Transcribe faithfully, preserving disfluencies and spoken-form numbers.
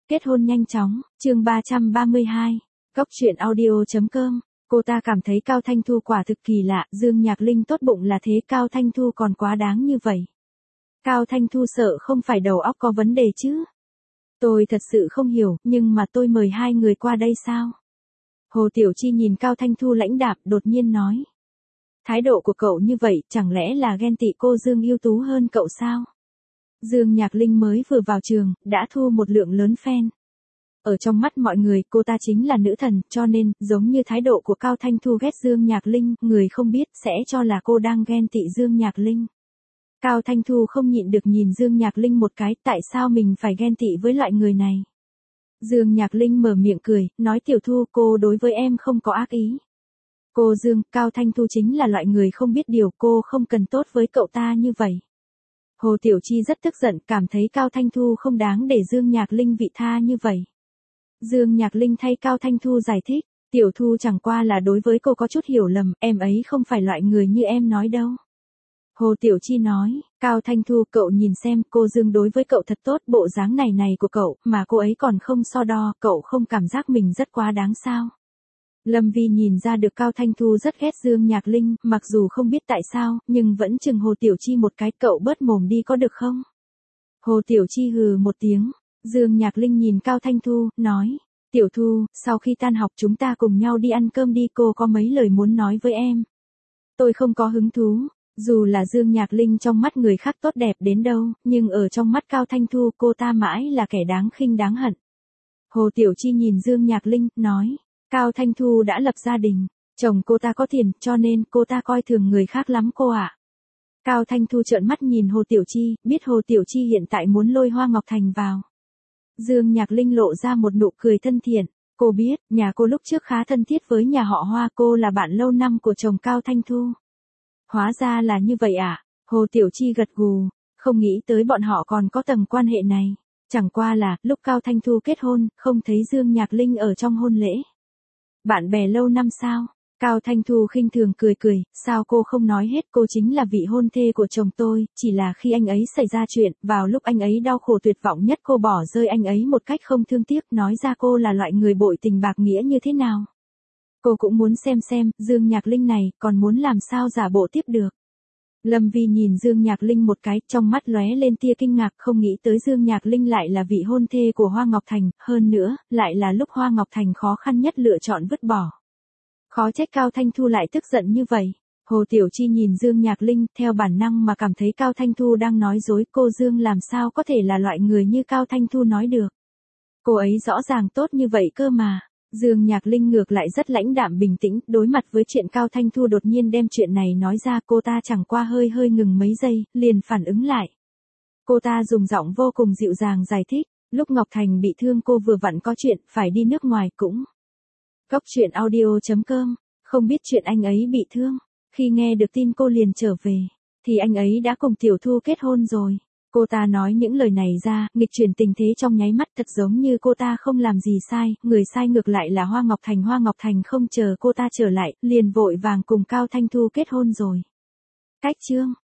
Kết hôn nhanh chóng, chương ba trăm ba mươi hai. Cốc truyện audio chấm com. Cô ta cảm thấy Cao Thanh Thu quả thực kỳ lạ, Dương Nhạc Linh tốt bụng là thế, Cao Thanh Thu còn quá đáng như vậy. Cao Thanh Thu sợ không phải đầu óc có vấn đề chứ. Tôi thật sự không hiểu, nhưng mà tôi mời hai người qua đây sao? Hồ Tiểu Chi nhìn Cao Thanh Thu lãnh đạm, đột nhiên nói. Thái độ của cậu như vậy, chẳng lẽ là ghen tị cô Dương ưu tú hơn cậu sao? Dương Nhạc Linh mới vừa vào trường, đã thu một lượng lớn fan. Ở trong mắt mọi người, cô ta chính là nữ thần, cho nên, giống như thái độ của Cao Thanh Thu ghét Dương Nhạc Linh, người không biết sẽ cho là cô đang ghen tị Dương Nhạc Linh. Cao Thanh Thu không nhịn được nhìn Dương Nhạc Linh một cái, tại sao mình phải ghen tị với loại người này? Dương Nhạc Linh mở miệng cười, nói Tiểu Thu, cô đối với em không có ác ý. Cô Dương, Cao Thanh Thu chính là loại người không biết điều, cô không cần tốt với cậu ta như vậy. Hồ Tiểu Chi rất tức giận, cảm thấy Cao Thanh Thu không đáng để Dương Nhạc Linh vị tha như vậy. Dương Nhạc Linh thay Cao Thanh Thu giải thích, Tiểu Thu chẳng qua là đối với cô có chút hiểu lầm, em ấy không phải loại người như em nói đâu. Hồ Tiểu Chi nói, Cao Thanh Thu, cậu nhìn xem, cô Dương đối với cậu thật tốt, bộ dáng này này của cậu, mà cô ấy còn không so đo, cậu không cảm giác mình rất quá đáng sao? Lâm Vi nhìn ra được Cao Thanh Thu rất ghét Dương Nhạc Linh, mặc dù không biết tại sao, nhưng vẫn chừng Hồ Tiểu Chi một cái, cậu bớt mồm đi có được không? Hồ Tiểu Chi hừ một tiếng, Dương Nhạc Linh nhìn Cao Thanh Thu, nói, Tiểu Thu, sau khi tan học chúng ta cùng nhau đi ăn cơm đi, cô có mấy lời muốn nói với em. Tôi không có hứng thú, dù là Dương Nhạc Linh trong mắt người khác tốt đẹp đến đâu, nhưng ở trong mắt Cao Thanh Thu cô ta mãi là kẻ đáng khinh đáng hận. Hồ Tiểu Chi nhìn Dương Nhạc Linh, nói, Cao Thanh Thu đã lập gia đình, chồng cô ta có tiền, cho nên cô ta coi thường người khác lắm cô ạ. Cao Thanh Thu trợn mắt nhìn Hồ Tiểu Chi, biết Hồ Tiểu Chi hiện tại muốn lôi Hoa Ngọc Thành vào. Dương Nhạc Linh lộ ra một nụ cười thân thiện, cô biết, nhà cô lúc trước khá thân thiết với nhà họ Hoa, cô là bạn lâu năm của chồng Cao Thanh Thu. Hóa ra là như vậy à? Hồ Tiểu Chi gật gù, không nghĩ tới bọn họ còn có tầng quan hệ này. Chẳng qua là, lúc Cao Thanh Thu kết hôn, không thấy Dương Nhạc Linh ở trong hôn lễ. Bạn bè lâu năm sao? Cao Thanh Thu khinh thường cười cười, sao cô không nói hết, cô chính là vị hôn thê của chồng tôi, chỉ là khi anh ấy xảy ra chuyện, vào lúc anh ấy đau khổ tuyệt vọng nhất cô bỏ rơi anh ấy một cách không thương tiếc, nói ra cô là loại người bội tình bạc nghĩa như thế nào. Cô cũng muốn xem xem, Dương Nhạc Linh này, còn muốn làm sao giả bộ tiếp được. Lâm Vi nhìn Dương Nhạc Linh một cái, trong mắt lóe lên tia kinh ngạc, không nghĩ tới Dương Nhạc Linh lại là vị hôn thê của Hoa Ngọc Thành, hơn nữa, lại là lúc Hoa Ngọc Thành khó khăn nhất lựa chọn vứt bỏ. Khó trách Cao Thanh Thu lại tức giận như vậy. Hồ Tiểu Chi nhìn Dương Nhạc Linh, theo bản năng mà cảm thấy Cao Thanh Thu đang nói dối, cô Dương làm sao có thể là loại người như Cao Thanh Thu nói được. Cô ấy rõ ràng tốt như vậy cơ mà. Dương Nhạc Linh ngược lại rất lãnh đạm bình tĩnh, đối mặt với chuyện Cao Thanh Thu đột nhiên đem chuyện này nói ra, cô ta chẳng qua hơi hơi ngừng mấy giây, liền phản ứng lại. Cô ta dùng giọng vô cùng dịu dàng giải thích, lúc Ngọc Thành bị thương cô vừa vặn có chuyện, phải đi nước ngoài cũng. Cốc truyện audio chấm com, không biết chuyện anh ấy bị thương, khi nghe được tin cô liền trở về, thì anh ấy đã cùng Tiểu Thu kết hôn rồi. Cô ta nói những lời này ra, nghịch chuyển tình thế trong nháy mắt, thật giống như cô ta không làm gì sai, người sai ngược lại là Hoa Ngọc Thành. Hoa Ngọc Thành không chờ cô ta trở lại, liền vội vàng cùng Cao Thanh Thu kết hôn rồi. Cách chương